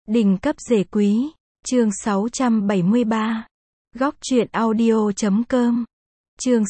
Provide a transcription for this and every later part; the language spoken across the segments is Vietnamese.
Đỉnh cấp rể quý, chương 673. Góc truyện audio.com. Chương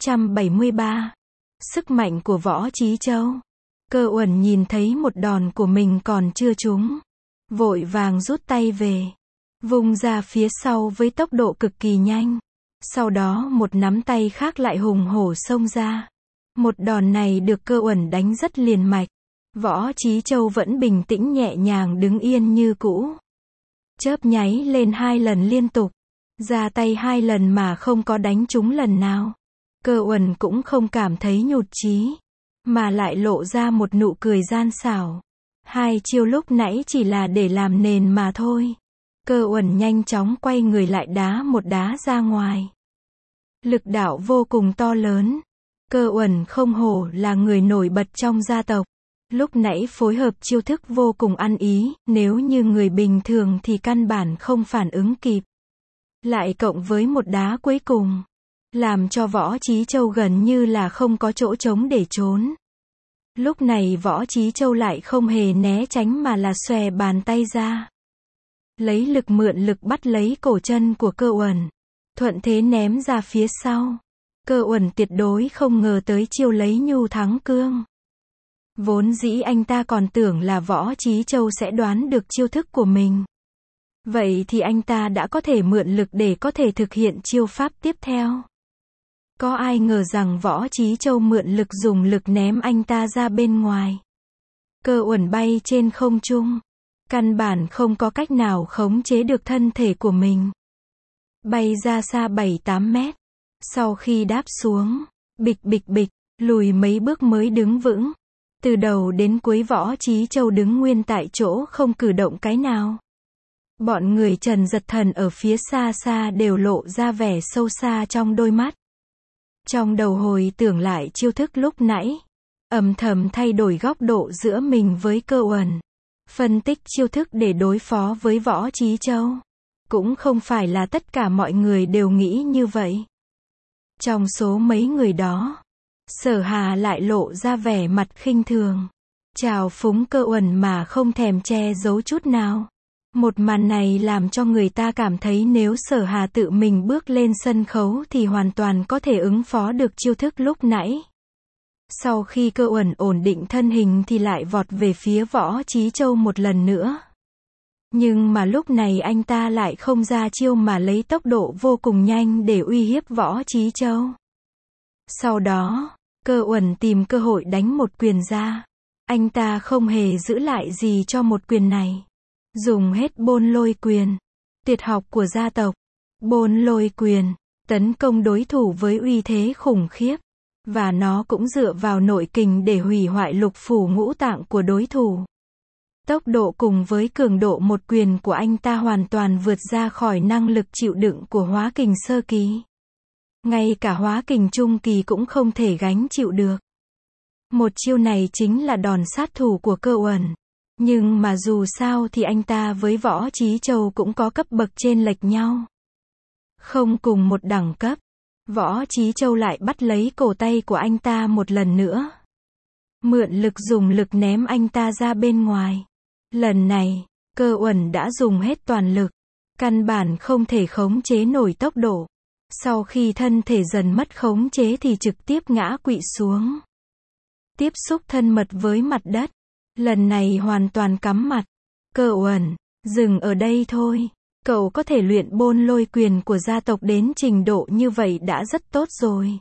673. Sức mạnh của Võ Chí Châu. Cơ Uẩn nhìn thấy một đòn của mình còn chưa trúng, vội vàng rút tay về, vung ra phía sau với tốc độ cực kỳ nhanh. Sau đó một nắm tay khác lại hùng hổ xông ra. Một đòn này được Cơ Uẩn đánh rất liền mạch. Võ Chí Châu vẫn bình tĩnh nhẹ nhàng đứng yên như cũ. Chớp nháy lên 2 lần liên tục, ra tay 2 lần mà không có đánh trúng lần nào. Cơ Uẩn cũng không cảm thấy nhụt chí, mà lại lộ ra một nụ cười gian xảo. 2 chiêu lúc nãy chỉ là để làm nền mà thôi. Cơ Uẩn nhanh chóng quay người lại đá một đá ra ngoài. Lực đạo vô cùng to lớn. Cơ Uẩn không hổ là người nổi bật trong gia tộc. Lúc nãy phối hợp chiêu thức vô cùng ăn ý, nếu như người bình thường thì căn bản không phản ứng kịp. Lại cộng với một đá cuối cùng, làm cho Võ Chí Châu gần như là không có chỗ trống để trốn. Lúc này Võ Chí Châu lại không hề né tránh mà là xòe bàn tay ra. Lấy lực mượn lực bắt lấy cổ chân của Cơ Uẩn, thuận thế ném ra phía sau. Cơ Uẩn tuyệt đối không ngờ tới chiêu lấy nhu thắng cương. Vốn dĩ anh ta còn tưởng là Võ Chí Châu sẽ đoán được chiêu thức của mình. Vậy thì anh ta đã có thể mượn lực để có thể thực hiện chiêu pháp tiếp theo. Có ai ngờ rằng Võ Chí Châu mượn lực dùng lực ném anh ta ra bên ngoài. Cơ Uẩn bay trên không trung, căn bản không có cách nào khống chế được thân thể của mình. Bay ra xa 7-8 mét. Sau khi đáp xuống, bịch bịch bịch, lùi mấy bước mới đứng vững. Từ đầu đến cuối Võ Chí Châu đứng nguyên tại chỗ không cử động cái nào. Bọn người Trần Giật Thần ở phía xa xa đều lộ ra vẻ sâu xa trong đôi mắt. Trong đầu hồi tưởng lại chiêu thức lúc nãy, âm thầm thay đổi góc độ giữa mình với Cơ Uẩn. Phân tích chiêu thức để đối phó với Võ Chí Châu. Cũng không phải là tất cả mọi người đều nghĩ như vậy. Trong số mấy người đó, Sở Hà lại lộ ra vẻ mặt khinh thường, trào phúng Cơ Uẩn mà không thèm che giấu chút nào. Một màn này làm cho người ta cảm thấy nếu Sở Hà tự mình bước lên sân khấu thì hoàn toàn có thể ứng phó được chiêu thức lúc nãy. Sau khi Cơ Uẩn ổn định thân hình thì lại vọt về phía Võ Chí Châu một lần nữa. Nhưng mà lúc này anh ta lại không ra chiêu mà lấy tốc độ vô cùng nhanh để uy hiếp Võ Chí Châu. Sau đó, Cơ Uẩn tìm cơ hội đánh một quyền ra. Anh ta không hề giữ lại gì cho một quyền này. Dùng hết Bôn Lôi quyền, tuyệt học của gia tộc. Bôn Lôi quyền, tấn công đối thủ với uy thế khủng khiếp. Và nó cũng dựa vào nội kình để hủy hoại lục phủ ngũ tạng của đối thủ. Tốc độ cùng với cường độ một quyền của anh ta hoàn toàn vượt ra khỏi năng lực chịu đựng của hóa kình sơ kỳ. Ngay cả hóa kình trung kỳ cũng không thể gánh chịu được. Một chiêu này chính là đòn sát thủ của Cơ Uẩn. Nhưng mà dù sao thì anh ta với Võ Chí Châu cũng có cấp bậc trên lệch nhau. Không cùng một đẳng cấp. Võ Chí Châu lại bắt lấy cổ tay của anh ta một lần nữa. Mượn lực dùng lực ném anh ta ra bên ngoài. Lần này, Cơ Uẩn đã dùng hết toàn lực. Căn bản không thể khống chế nổi tốc độ. Sau khi thân thể dần mất khống chế thì trực tiếp ngã quỵ xuống. Tiếp xúc thân mật với mặt đất. Lần này hoàn toàn cắm mặt. Cơ Uẩn, dừng ở đây thôi. Cậu có thể luyện Bôn Lôi quyền của gia tộc đến trình độ như vậy đã rất tốt rồi.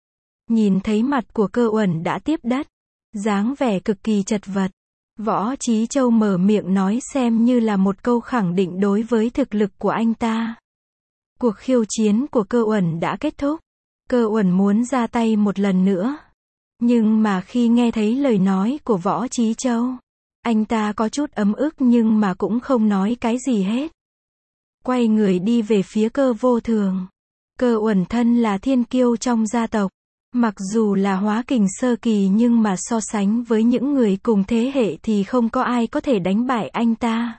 Nhìn thấy mặt của Cơ Uẩn đã tiếp đất, dáng vẻ cực kỳ chật vật. Võ Chí Châu mở miệng nói xem như là một câu khẳng định đối với thực lực của anh ta. Cuộc khiêu chiến của Cơ Uẩn đã kết thúc. Cơ Uẩn muốn ra tay một lần nữa. Nhưng mà khi nghe thấy lời nói của Võ Chí Châu, anh ta có chút ấm ức nhưng mà cũng không nói cái gì hết. Quay người đi về phía Cơ Vô Thường. Cơ Uẩn thân là thiên kiêu trong gia tộc. Mặc dù là hóa kình sơ kỳ nhưng mà so sánh với những người cùng thế hệ thì không có ai có thể đánh bại anh ta.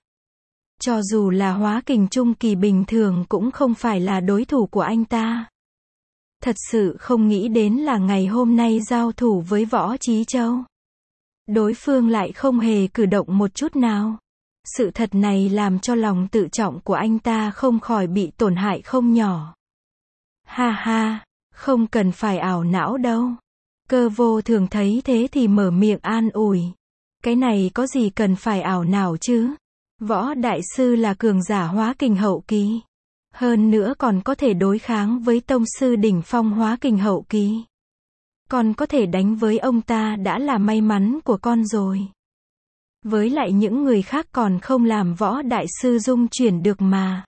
Cho dù là hóa kình trung kỳ bình thường cũng không phải là đối thủ của anh ta. Thật sự không nghĩ đến là ngày hôm nay giao thủ với Võ Chí Châu. Đối phương lại không hề cử động một chút nào. Sự thật này làm cho lòng tự trọng của anh ta không khỏi bị tổn hại không nhỏ. Ha ha, không cần phải ảo não đâu. Cơ Vô Thường thấy thế thì mở miệng an ủi. Cái này có gì cần phải ảo não chứ? Võ đại sư là cường giả hóa kình hậu kỳ. Hơn nữa còn có thể đối kháng với tông sư đỉnh phong hóa kình hậu kỳ. Còn có thể đánh với ông ta đã là may mắn của con rồi. Với lại những người khác còn không làm võ đại sư dung chuyển được mà.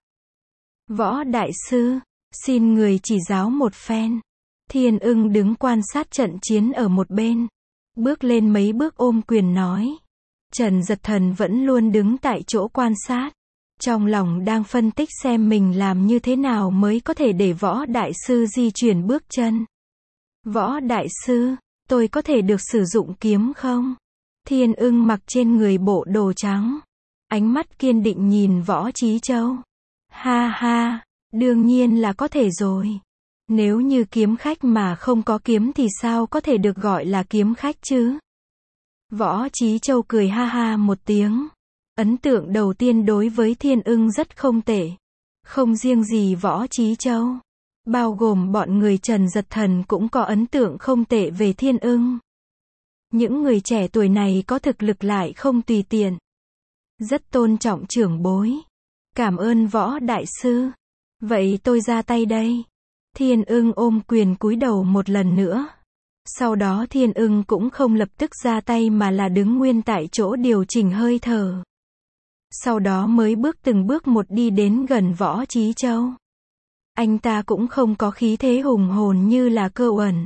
Võ đại sư, xin người chỉ giáo một phen. Thiên Ưng đứng quan sát trận chiến ở một bên. Bước lên mấy bước ôm quyền nói. Trần Giật Thần vẫn luôn đứng tại chỗ quan sát. Trong lòng đang phân tích xem mình làm như thế nào mới có thể để võ đại sư di chuyển bước chân. Võ đại sư, tôi có thể được sử dụng kiếm không? Thiên Ưng mặc trên người bộ đồ trắng. Ánh mắt kiên định nhìn Võ Chí Châu. Ha ha, đương nhiên là có thể rồi. Nếu như kiếm khách mà không có kiếm thì sao có thể được gọi là kiếm khách chứ? Võ Chí Châu cười ha ha một tiếng. Ấn tượng đầu tiên đối với Thiên Ưng rất không tệ. Không riêng gì Võ Chí Châu, bao gồm bọn người Trần Giật Thần cũng có ấn tượng không tệ về Thiên Ưng. Những người trẻ tuổi này có thực lực lại không tùy tiện. Rất tôn trọng trưởng bối. Cảm ơn Võ đại sư. Vậy tôi ra tay đây. Thiên Ưng ôm quyền cúi đầu một lần nữa. Sau đó Thiên Ưng cũng không lập tức ra tay mà là đứng nguyên tại chỗ điều chỉnh hơi thở. Sau đó mới từng bước một đi đến gần Võ Chí Châu. Anh ta cũng không có khí thế hùng hồn như là Cơ Uẩn.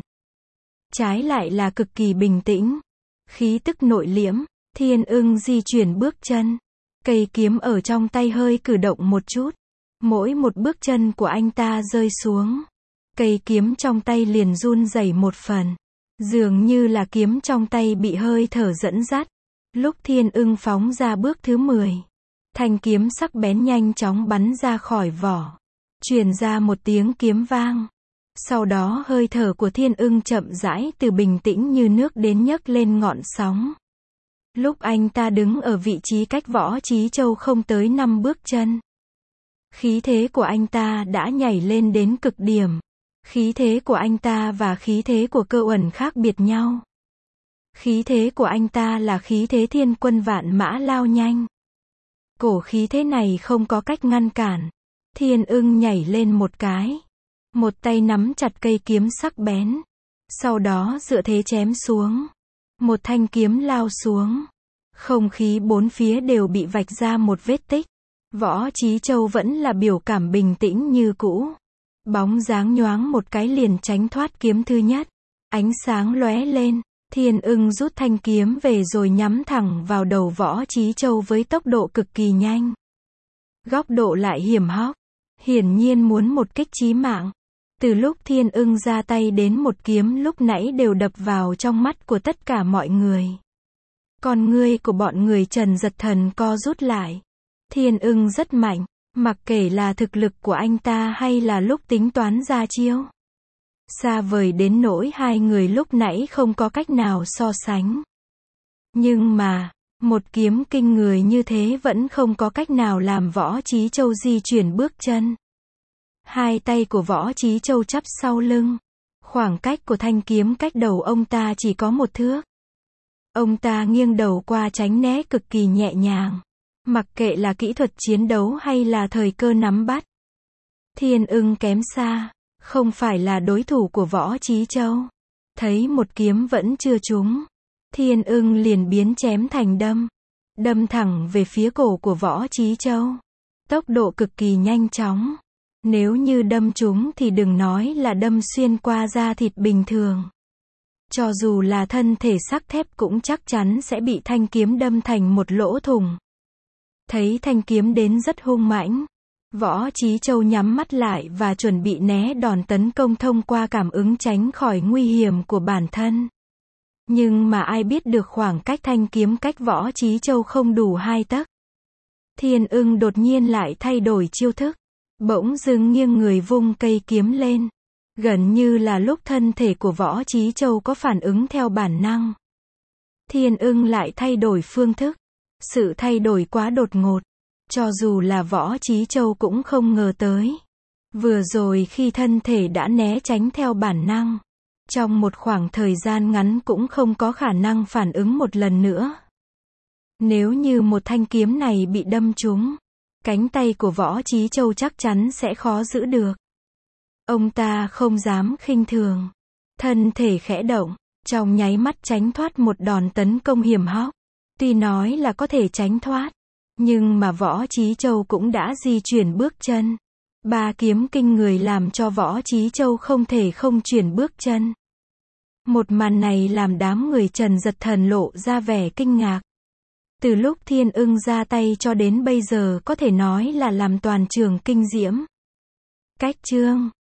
Trái lại là cực kỳ bình tĩnh. Khí tức nội liễm. Thiên Ưng di chuyển bước chân. Cây kiếm ở trong tay hơi cử động một chút. Mỗi một bước chân của anh ta rơi xuống. Cây kiếm trong tay liền run rẩy một phần. Dường như là kiếm trong tay bị hơi thở dẫn dắt. Lúc Thiên Ưng phóng ra bước thứ 10. Thanh kiếm sắc bén nhanh chóng bắn ra khỏi vỏ. Truyền ra một tiếng kiếm vang. Sau đó hơi thở của Thiên Ưng chậm rãi từ bình tĩnh như nước đến nhấc lên ngọn sóng. Lúc anh ta đứng ở vị trí cách Võ Chí Châu không tới 5 bước chân. Khí thế của anh ta đã nhảy lên đến cực điểm. Khí thế của anh ta và khí thế của Cơ Uẩn khác biệt nhau. Khí thế của anh ta là khí thế thiên quân vạn mã lao nhanh. Cổ khí thế này không có cách ngăn cản. Thiên Ưng nhảy lên một cái. Một tay nắm chặt cây kiếm sắc bén. Sau đó dựa thế chém xuống. Một thanh kiếm lao xuống. Không khí bốn phía đều bị vạch ra một vết tích. Võ Chí Châu vẫn là biểu cảm bình tĩnh như cũ. Bóng dáng nhoáng một cái liền tránh thoát kiếm thứ nhất. Ánh sáng lóe lên. Thiên Ưng rút thanh kiếm về rồi nhắm thẳng vào đầu Võ Chí Châu với tốc độ cực kỳ nhanh. Góc độ lại hiểm hóc. Hiển nhiên muốn một kích chí mạng. Từ lúc Thiên Ưng ra tay đến một kiếm lúc nãy đều đập vào trong mắt của tất cả mọi người. Con ngươi của bọn người Trần Giật Thần co rút lại. Thiên Ưng rất mạnh, mặc kể là thực lực của anh ta hay là lúc tính toán ra chiêu. Xa vời đến nỗi hai người lúc nãy không có cách nào so sánh. Nhưng mà, một kiếm kinh người như thế vẫn không có cách nào làm Võ Chí Châu di chuyển bước chân. Hai tay của Võ Chí Châu chắp sau lưng. Khoảng cách của thanh kiếm cách đầu ông ta chỉ có 1 thước. Ông ta nghiêng đầu qua tránh né cực kỳ nhẹ nhàng. Mặc kệ là kỹ thuật chiến đấu hay là thời cơ nắm bắt. Thiên Ưng kém xa. Không phải là đối thủ của Võ Chí Châu. Thấy một kiếm vẫn chưa trúng. Thiên Ưng liền biến chém thành đâm. Đâm thẳng về phía cổ của Võ Chí Châu. Tốc độ cực kỳ nhanh chóng. Nếu như đâm trúng thì đừng nói là đâm xuyên qua da thịt bình thường. Cho dù là thân thể sắt thép cũng chắc chắn sẽ bị thanh kiếm đâm thành một lỗ thủng. Thấy thanh kiếm đến rất hung mãnh. Võ Chí Châu nhắm mắt lại và chuẩn bị né đòn tấn công thông qua cảm ứng tránh khỏi nguy hiểm của bản thân. Nhưng mà ai biết được khoảng cách thanh kiếm cách Võ Chí Châu không đủ 2 tấc. Thiên Ưng đột nhiên lại thay đổi chiêu thức. Bỗng dưng nghiêng người vung cây kiếm lên. Gần như là lúc thân thể của Võ Chí Châu có phản ứng theo bản năng. Thiên Ưng lại thay đổi phương thức. Sự thay đổi quá đột ngột. Cho dù là Võ Chí Châu cũng không ngờ tới. Vừa rồi khi thân thể đã né tránh theo bản năng. Trong một khoảng thời gian ngắn cũng không có khả năng phản ứng một lần nữa. Nếu như một thanh kiếm này bị đâm trúng, cánh tay của Võ Chí Châu chắc chắn sẽ khó giữ được. Ông ta không dám khinh thường. Thân thể khẽ động, trong nháy mắt tránh thoát một đòn tấn công hiểm hóc. Tuy nói là có thể tránh thoát, nhưng mà Võ Chí Châu cũng đã di chuyển bước chân. Ba kiếm kinh người làm cho Võ Chí Châu không thể không chuyển bước chân. Một màn này làm đám người Trần Giật Thần lộ ra vẻ kinh ngạc. Từ lúc Thiên Ưng ra tay cho đến bây giờ có thể nói là làm toàn trường kinh diễm. Cách chương